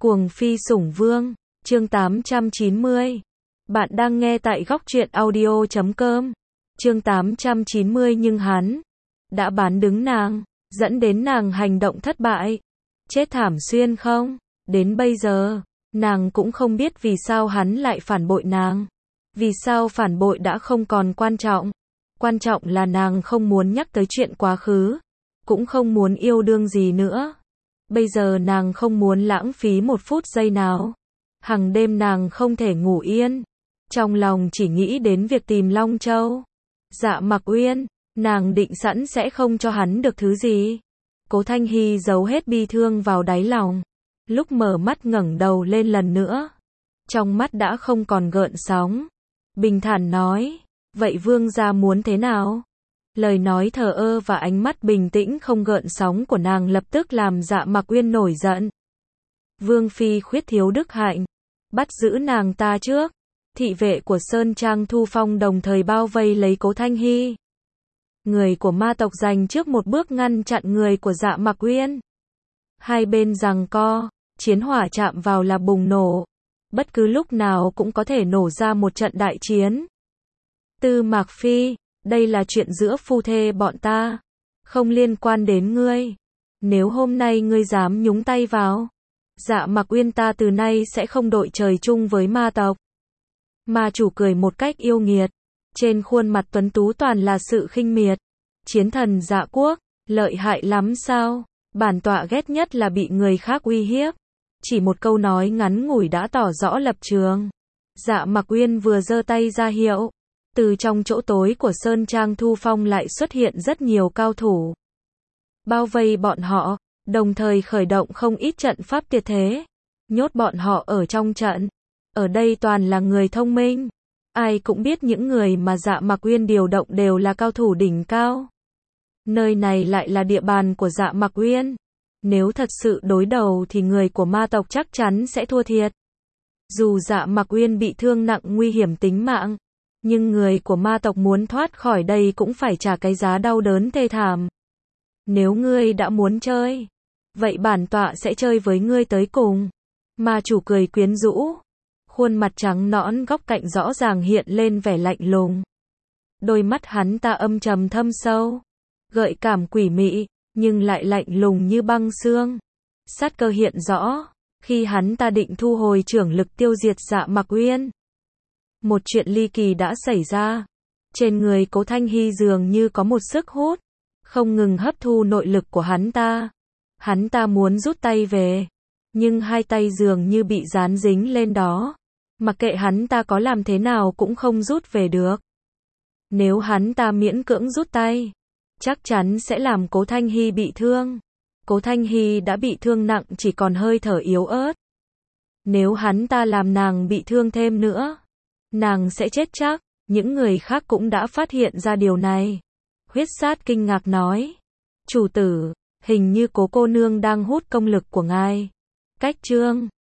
Cuồng phi sủng vương, chương 890. Bạn đang nghe tại góc truyện audio.com. Chương 890 nhưng hắn đã bán đứng nàng, dẫn đến nàng hành động thất bại. Chết thảm xuyên không? Đến bây giờ, nàng cũng không biết vì sao hắn lại phản bội nàng. Vì sao phản bội đã không còn quan trọng. Quan trọng là nàng không muốn nhắc tới chuyện quá khứ, cũng không muốn yêu đương gì nữa. Bây giờ nàng không muốn lãng phí một phút giây nào. Hằng đêm nàng không thể ngủ yên. Trong lòng chỉ nghĩ đến việc tìm Long Châu. Dạ Mặc Uyên, nàng định sẵn sẽ không cho hắn được thứ gì. Cố Thanh Hy giấu hết bi thương vào đáy lòng. Lúc mở mắt ngẩng đầu lên lần nữa, trong mắt đã không còn gợn sóng. Bình thản nói, vậy vương gia muốn thế nào? Lời nói thờ ơ và ánh mắt bình tĩnh không gợn sóng của nàng lập tức làm Dạ Mặc Uyên nổi giận. Vương phi khuyết thiếu đức hạnh, bắt giữ nàng ta trước. Thị vệ của Sơn Trang Thu Phong đồng thời bao vây lấy Cố Thanh Hy. Người của ma tộc giành trước một bước ngăn chặn người của Dạ Mặc Uyên. Hai bên giằng co, chiến hỏa chạm vào là bùng nổ. Bất cứ lúc nào cũng có thể nổ ra một trận đại chiến. Tư Mạc Phi, đây là chuyện giữa phu thê bọn ta, không liên quan đến ngươi. Nếu hôm nay ngươi dám nhúng tay vào, Dạ Mặc Uyên ta từ nay sẽ không đội trời chung với ma tộc. Ma chủ cười một cách yêu nghiệt, trên khuôn mặt tuấn tú toàn là sự khinh miệt. Chiến thần Dạ Quốc, lợi hại lắm sao? Bản tọa ghét nhất là bị người khác uy hiếp. Chỉ một câu nói ngắn ngủi đã tỏ rõ lập trường. Dạ Mặc Uyên vừa giơ tay ra hiệu, từ trong chỗ tối của Sơn Trang Thu Phong lại xuất hiện rất nhiều cao thủ. Bao vây bọn họ, đồng thời khởi động không ít trận pháp tuyệt thế, nhốt bọn họ ở trong trận. Ở đây toàn là người thông minh. Ai cũng biết những người mà Dạ Mặc Uyên điều động đều là cao thủ đỉnh cao. Nơi này lại là địa bàn của Dạ Mặc Uyên. Nếu thật sự đối đầu thì người của ma tộc chắc chắn sẽ thua thiệt. Dù Dạ Mặc Uyên bị thương nặng nguy hiểm tính mạng, nhưng người của ma tộc muốn thoát khỏi đây cũng phải trả cái giá đau đớn thê thảm. Nếu ngươi đã muốn chơi, vậy bản tọa sẽ chơi với ngươi tới cùng. Ma chủ cười quyến rũ, khuôn mặt trắng nõn góc cạnh rõ ràng hiện lên vẻ lạnh lùng. Đôi mắt hắn ta âm trầm thâm sâu, gợi cảm quỷ mị, nhưng lại lạnh lùng như băng xương. Sát cơ hiện rõ, khi hắn ta định thu hồi trưởng lực tiêu diệt Dạ Mặc Uyên. Một chuyện ly kỳ đã xảy ra. Trên người Cố Thanh Hy dường như có một sức hút, không ngừng hấp thu nội lực của hắn ta. Hắn ta muốn rút tay về, nhưng hai tay dường như bị dán dính lên đó. Mặc kệ hắn ta có làm thế nào cũng không rút về được. Nếu hắn ta miễn cưỡng rút tay, chắc chắn sẽ làm Cố Thanh Hy bị thương. Cố Thanh Hy đã bị thương nặng chỉ còn hơi thở yếu ớt. Nếu hắn ta làm nàng bị thương thêm nữa, nàng sẽ chết chắc. Những người khác cũng đã phát hiện ra điều này. Huyết Sát kinh ngạc nói, chủ tử, hình như Cố cô nương đang hút công lực của ngài. Cách chương